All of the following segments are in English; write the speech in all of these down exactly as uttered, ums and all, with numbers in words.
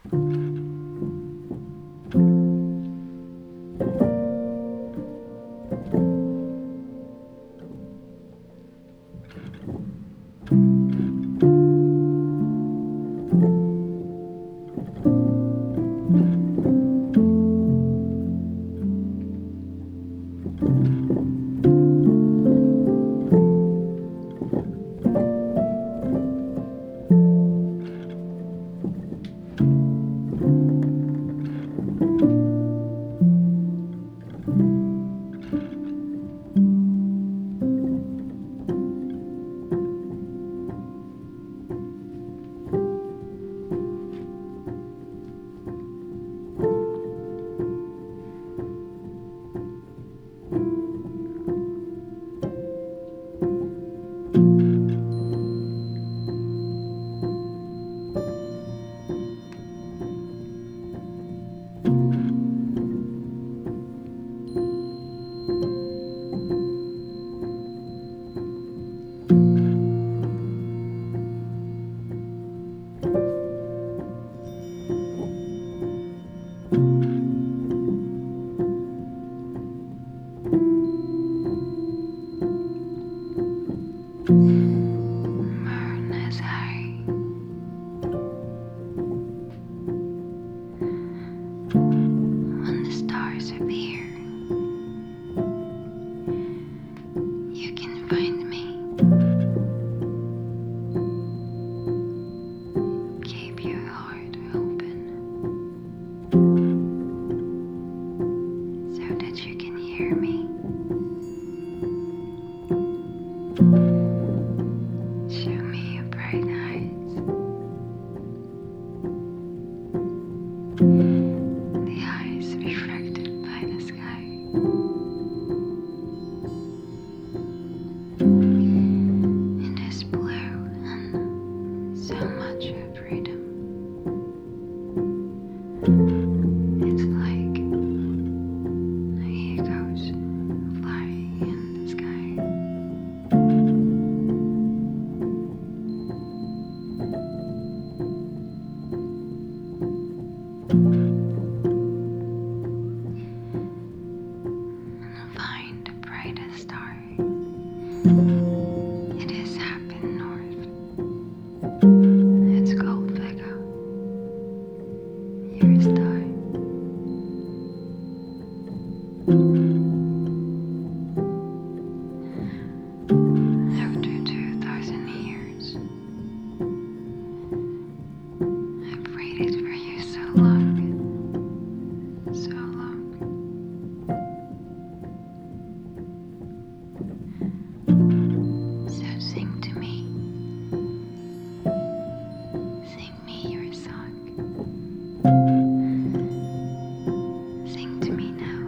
Moon is high. When the stars appear, you can find me. Keep your heart open so that you can hear me. Show me your bright eyes, the eyes refracted by the sky. It is blue and so much of freedom. It's like eagles flying in the sky. Find the brightest star. It is up in north. It's called Vega. Your star. After two thousand years, I've waited for you so long, so long. So sing to me. Sing me your song. Sing to me now.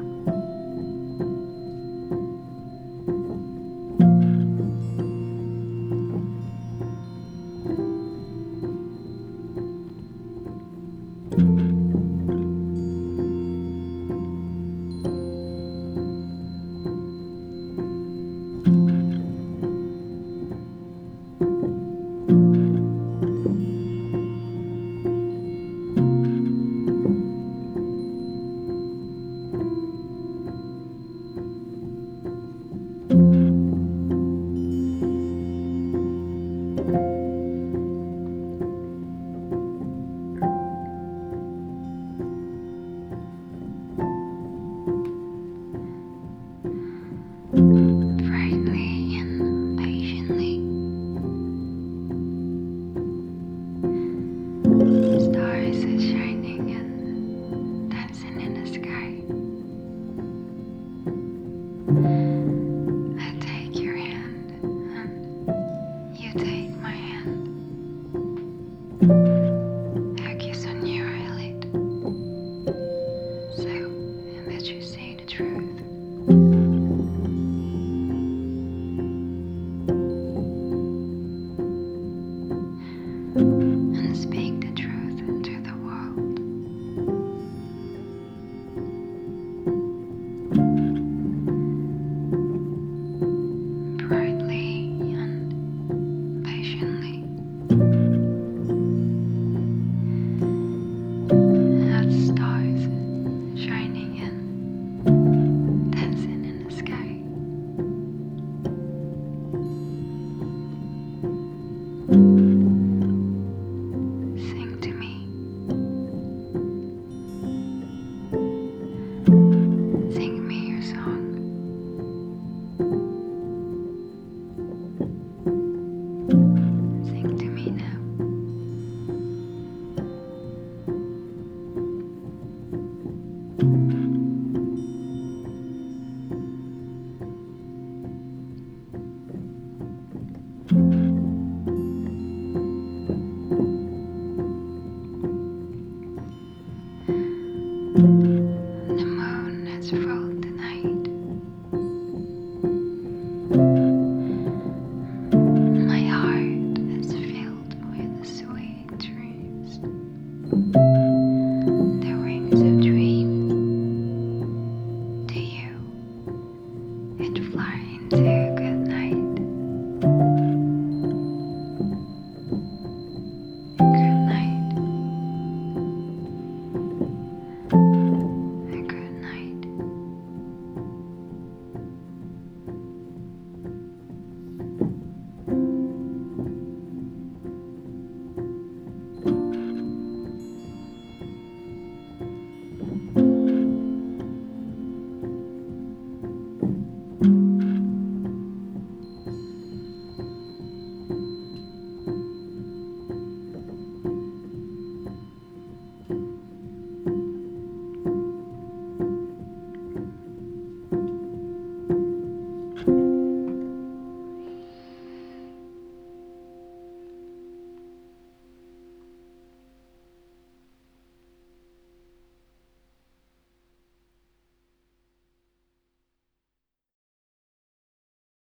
you.